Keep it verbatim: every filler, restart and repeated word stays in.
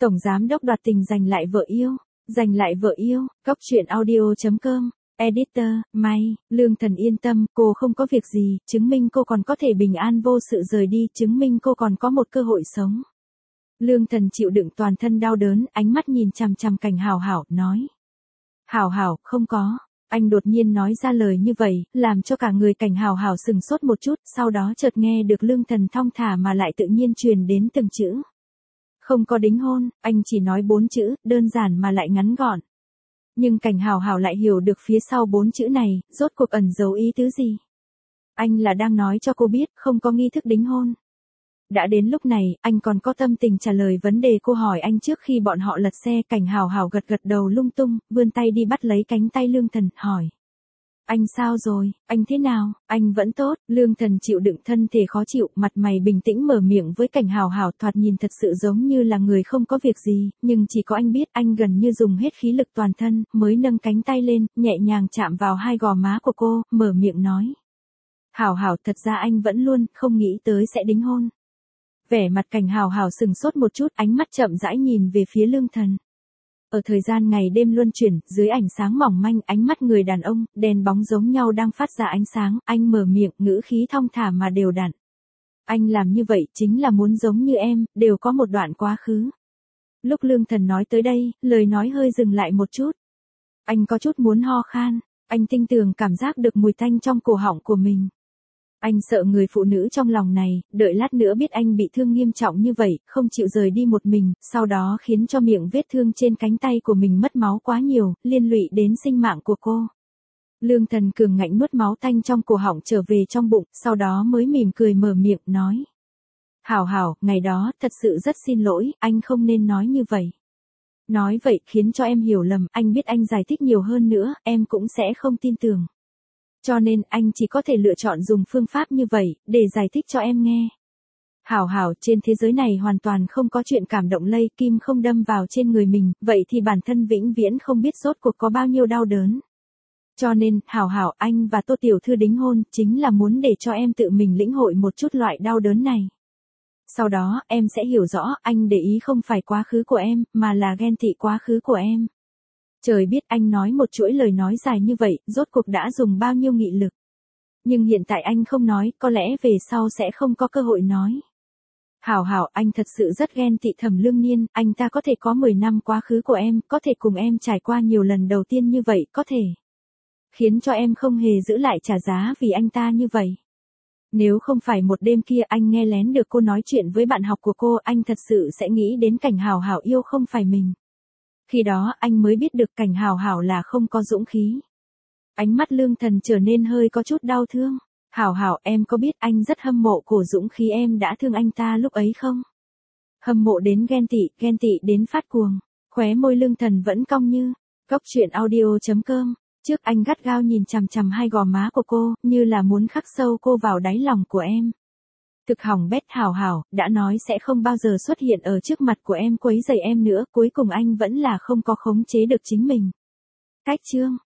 Tổng giám đốc đoạt tình giành lại vợ yêu, giành lại vợ yêu, Cóc truyện audio chấm com, editor, May, Lương Thần yên tâm, cô không có việc gì, chứng minh cô còn có thể bình an vô sự rời đi, chứng minh cô còn có một cơ hội sống. Lương Thần chịu đựng toàn thân đau đớn, ánh mắt nhìn chằm chằm Cảnh Hào Hảo, nói. Hảo Hảo, không có. Anh đột nhiên nói ra lời như vậy, làm cho cả người Cảnh Hào Hảo sừng sốt một chút, sau đó chợt nghe được Lương Thần thong thả mà lại tự nhiên truyền đến từng chữ. Không có đính hôn, anh chỉ nói bốn chữ, đơn giản mà lại ngắn gọn. Nhưng Cảnh Hào Hảo lại hiểu được phía sau bốn chữ này, rốt cuộc ẩn giấu ý tứ gì. Anh là đang nói cho cô biết, không có nghi thức đính hôn. Đã đến lúc này, anh còn có tâm tình trả lời vấn đề cô hỏi anh trước khi bọn họ lật xe. Cảnh Hào Hảo gật gật đầu lung tung, vươn tay đi bắt lấy cánh tay Lương Thần, hỏi. Anh sao rồi, anh thế nào, anh vẫn tốt. Lương Thần chịu đựng thân thể khó chịu, mặt mày bình tĩnh mở miệng với Cảnh Hào Hảo, thoạt nhìn thật sự giống như là người không có việc gì, nhưng chỉ có anh biết anh gần như dùng hết khí lực toàn thân, mới nâng cánh tay lên, nhẹ nhàng chạm vào hai gò má của cô, mở miệng nói. Hảo Hảo, thật ra anh vẫn luôn không nghĩ tới sẽ đính hôn. Vẻ mặt Cảnh Hào Hảo sừng sốt một chút, ánh mắt chậm rãi nhìn về phía Lương Thần. Ở thời gian ngày đêm luân chuyển, dưới ánh sáng mỏng manh, ánh mắt người đàn ông, đèn bóng giống nhau đang phát ra ánh sáng, anh mở miệng, ngữ khí thong thả mà đều đặn. Anh làm như vậy chính là muốn giống như em, đều có một đoạn quá khứ. Lúc Lương Thần nói tới đây, lời nói hơi dừng lại một chút. Anh có chút muốn ho khan, anh tinh tường cảm giác được mùi tanh trong cổ họng của mình. Anh sợ người phụ nữ trong lòng này, đợi lát nữa biết anh bị thương nghiêm trọng như vậy, không chịu rời đi một mình, sau đó khiến cho miệng vết thương trên cánh tay của mình mất máu quá nhiều, liên lụy đến sinh mạng của cô. Lương Thần cường ngạnh nuốt máu tanh trong cổ họng trở về trong bụng, sau đó mới mỉm cười mở miệng, nói. Hảo Hảo, ngày đó, thật sự rất xin lỗi, anh không nên nói như vậy. Nói vậy khiến cho em hiểu lầm, anh biết anh giải thích nhiều hơn nữa, em cũng sẽ không tin tưởng. Cho nên anh chỉ có thể lựa chọn dùng phương pháp như vậy, để giải thích cho em nghe. Hảo Hảo, trên thế giới này hoàn toàn không có chuyện cảm động lây, kim không đâm vào trên người mình, vậy thì bản thân vĩnh viễn không biết rốt cuộc có bao nhiêu đau đớn. Cho nên, Hảo Hảo, anh và Tô Tiểu Thư đính hôn, chính là muốn để cho em tự mình lĩnh hội một chút loại đau đớn này. Sau đó, em sẽ hiểu rõ, anh để ý không phải quá khứ của em, mà là ghen tị quá khứ của em. Trời biết anh nói một chuỗi lời nói dài như vậy, rốt cuộc đã dùng bao nhiêu nghị lực. Nhưng hiện tại anh không nói, có lẽ về sau sẽ không có cơ hội nói. Hảo Hảo, anh thật sự rất ghen tị Thẩm Lương Niên, anh ta có thể có mười năm quá khứ của em, có thể cùng em trải qua nhiều lần đầu tiên như vậy, có thể khiến cho em không hề giữ lại trả giá vì anh ta như vậy. Nếu không phải một đêm kia anh nghe lén được cô nói chuyện với bạn học của cô, anh thật sự sẽ nghĩ đến Cảnh Hào Hảo yêu không phải mình. Khi đó anh mới biết được Cảnh Hào Hảo là không có dũng khí. Ánh mắt Lương Thần trở nên hơi có chút đau thương. Hảo Hảo, em có biết anh rất hâm mộ cổ dũng khí em đã thương anh ta lúc ấy không? Hâm mộ đến ghen tị, ghen tị đến phát cuồng. Khóe môi Lương Thần vẫn cong như. Cóc truyện audio chấm com. Trước anh gắt gao nhìn chằm chằm hai gò má của cô, như là muốn khắc sâu cô vào đáy lòng của em. Thực hỏng bét. Hảo Hảo, đã nói sẽ không bao giờ xuất hiện ở trước mặt của em quấy rầy em nữa, cuối cùng anh vẫn là không có khống chế được chính mình. Cách chương